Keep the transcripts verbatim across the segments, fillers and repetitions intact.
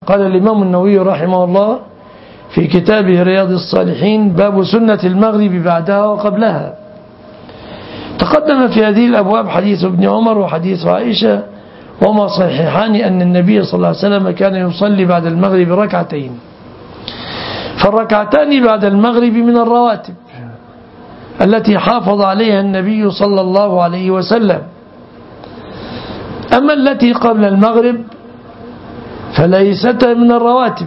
قال الإمام النووي رحمه الله في كتابه رياض الصالحين: باب سنة المغرب بعدها وقبلها. تقدم في هذه الأبواب حديث ابن عمر وحديث عائشة، وما صحيحان أن النبي صلى الله عليه وسلم كان يصلي بعد المغرب ركعتين، فالركعتان بعد المغرب من الرواتب التي حافظ عليها النبي صلى الله عليه وسلم. أما التي قبل المغرب فليست من الرواتب،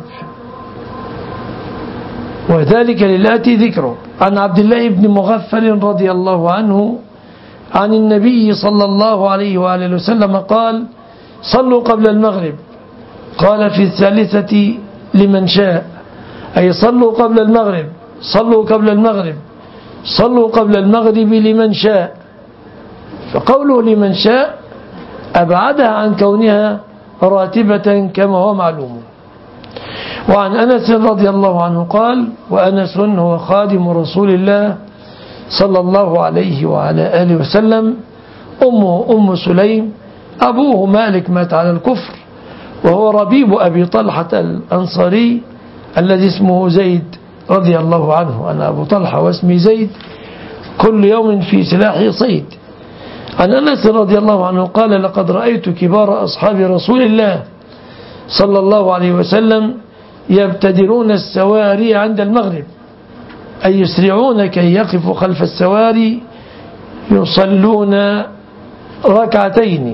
وذلك للآتي ذكره. عن عبد الله بن مغفل رضي الله عنه عن النبي صلى الله عليه وآله وسلم قال: صلوا قبل المغرب. قال في الثالثة: لمن شاء، أي صلوا قبل المغرب، صلوا قبل المغرب، صلوا قبل المغرب لمن شاء. فقوله لمن شاء أبعدها عن كونها راتبة كما هو معلوم. وعن أنس رضي الله عنه قال: وأنس هو خادم رسول الله صلى الله عليه وعلى آله وسلم، أمه أم سليم، أبوه مالك مات على الكفر، وهو ربيب أبي طلحة الأنصاري الذي اسمه زيد رضي الله عنه. أنا أبو طلحة واسمي زيد، كل يوم في سلاحي صيد. عن أنس رضي الله عنه قال: لقد رأيت كبار أصحاب رسول الله صلى الله عليه وسلم يبتدرون السواري عند المغرب، أي يسرعون كي يقفوا خلف السواري يصلون ركعتين.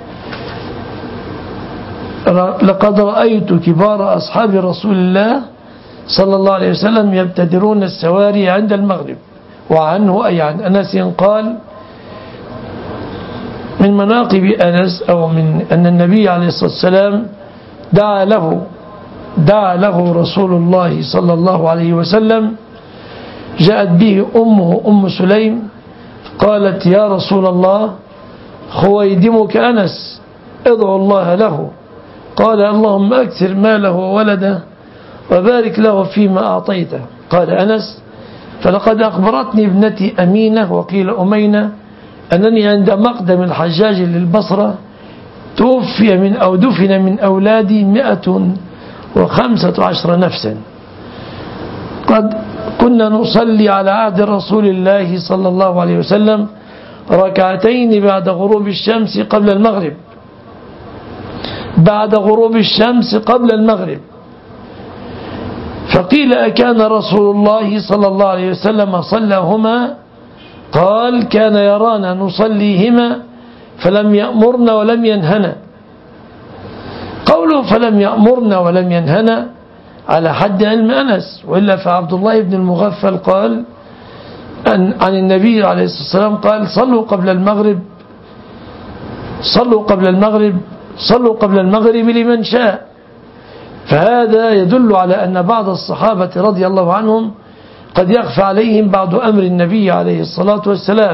لقد رأيت كبار أصحاب رسول الله صلى الله عليه وسلم يبتدرون السواري عند المغرب. وعنه أي عن أنس قال: من مناقب أنس أو من أن النبي عليه الصلاة والسلام دعا له دعا له رسول الله صلى الله عليه وسلم، جاءت به أمه أم سليم قالت: يا رسول الله، خويدمك أنس، ادعو الله له. قال: اللهم أكثر ماله وولده وبارك له فيما أعطيته. قال أنس: فلقد أخبرتني ابنتي أمينة وقيل أمينة أنني عند مقدم الحجاج للبصرة توفي من أو دفن من أولادي مئة وخمسة عشر نفسا، قد كنا نصلي على عهد رسول الله صلى الله عليه وسلم ركعتين بعد غروب الشمس قبل المغرب بعد غروب الشمس قبل المغرب. فقيل: أكان رسول الله صلى الله عليه وسلم صلىهما؟ قال: كان يرانا نصليهما فلم يأمرنا ولم ينهنا. قوله فلم يأمرنا ولم ينهنا على حد علم أنس، وإلا فعبد الله بن المغفل قال أن عن النبي عليه الصلاة والسلام قال: صلوا قبل المغرب صلوا قبل المغرب صلوا قبل المغرب لمن شاء. فهذا يدل على أن بعض الصحابة رضي الله عنهم قد يخفى عليهم بعض أمر النبي عليه الصلاة والسلام.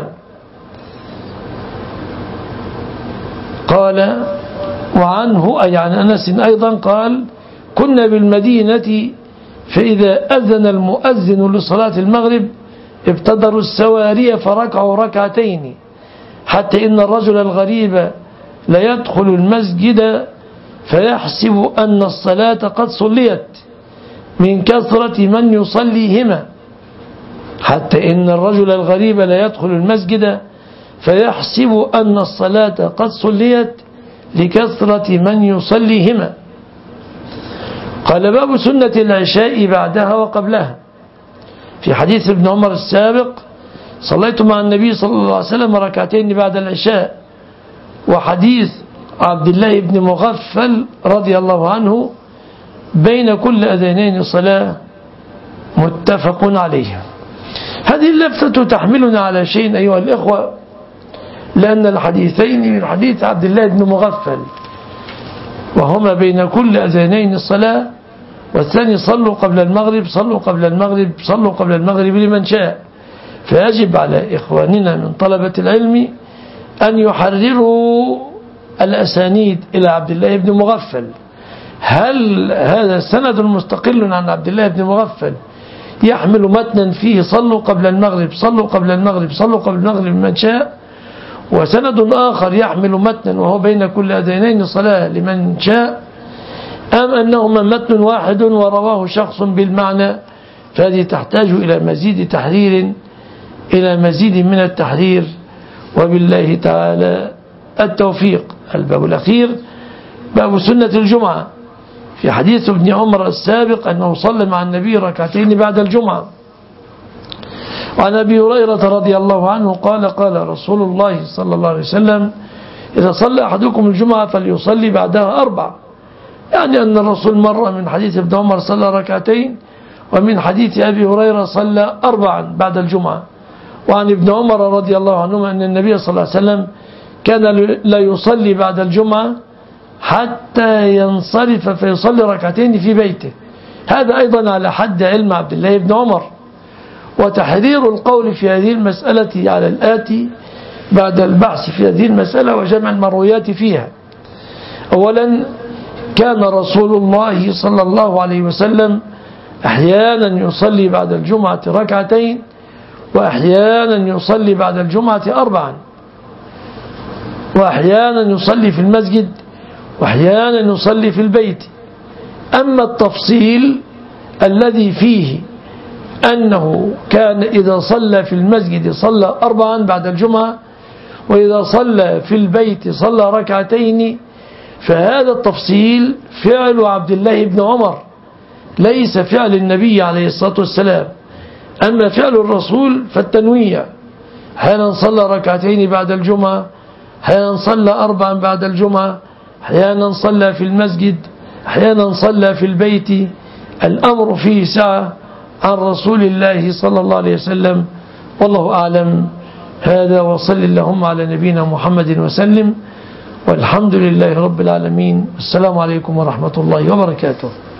قال: وعنه أي عن أنس أيضا قال: كنا بالمدينة فإذا أذن المؤذن لصلاة المغرب ابتدروا السواري فركعوا ركعتين، حتى إن الرجل الغريب لا يدخل المسجد فيحسب أن الصلاة قد صليت من كثرة من يصليهما حتى إن الرجل الغريب لا يدخل المسجد فيحسب أن الصلاة قد صليت لكثرة من يصليهما. قال: باب سنة العشاء بعدها وقبلها. في حديث ابن عمر السابق: صليت مع النبي صلى الله عليه وسلم ركعتين بعد العشاء. وحديث عبد الله بن مغفل رضي الله عنه: بين كل أذانين صلاة، متفق عليه. هذه اللفتة تحملنا على شيء أيها الإخوة، لأن الحديثين من حديث عبد الله بن مغفل، وهما بين كل أذانين الصلاة، والثاني صلوا قبل المغرب صلوا قبل المغرب صلوا قبل المغرب لمن شاء. فيجب على إخواننا من طلبة العلم أن يحرروا الأسانيد إلى عبد الله بن مغفل. هل هذا سند مستقل عن عبد الله بن مغفل يحمل متنا فيه صلوا قبل المغرب صلوا قبل المغرب صلوا قبل المغرب لمن شاء، وسند آخر يحمل متنا وهو بين كل أذانين صلاة لمن شاء، أم أنهما متن واحد ورواه شخص بالمعنى، فهذه تحتاج إلى مزيد تحرير إلى مزيد من التحرير، وبالله تعالى التوفيق. الباب الأخير باب سنة الجمعة، في حديث ابن عمر السابق أنه صلى مع النبي ركعتين بعد الجمعة. وعن أبي هريرة رضي الله عنه قال قال رسول الله صلى الله عليه وسلم إذا صلى أحدكم الجمعة فليصلي بعدها أربع، يعني أن الرسول مر من حديث ابن عمر صلى ركعتين، ومن حديث أبي هريرة صلى أربعا بعد الجمعة. وعن ابن عمر رضي الله عنهما أن النبي صلى الله عليه وسلم كان لا يصلي بعد الجمعة حتى ينصرف فيصلي ركعتين في بيته. هذا أيضا على حد علم عبد الله بن عمر. وتحرير القول في هذه المسألة على الآتي بعد البحث في هذه المسألة وجمع المرويات فيها. أولا، كان رسول الله صلى الله عليه وسلم أحيانا يصلي بعد الجمعة ركعتين، وأحيانا يصلي بعد الجمعة أربعا، وأحيانا يصلي في المسجد، وأحيانا يصلي في البيت. أما التفصيل الذي فيه أنه كان إذا صلى في المسجد صلى أربعا بعد الجمعة، وإذا صلى في البيت صلى ركعتين، فهذا التفصيل فعل عبد الله بن عمر، ليس فعل النبي عليه الصلاة والسلام. أما فعل الرسول فالتنويع، أحيانا صلى ركعتين بعد الجمعة، أحيانا صلى أربعا بعد الجمعة، أحيانا صلى في المسجد، أحيانا صلى في البيت. الأمر فيه سعة عن رسول الله صلى الله عليه وسلم، والله أعلم. هذا وصل اللهم على نبينا محمد وسلم، والحمد لله رب العالمين. السلام عليكم ورحمة الله وبركاته.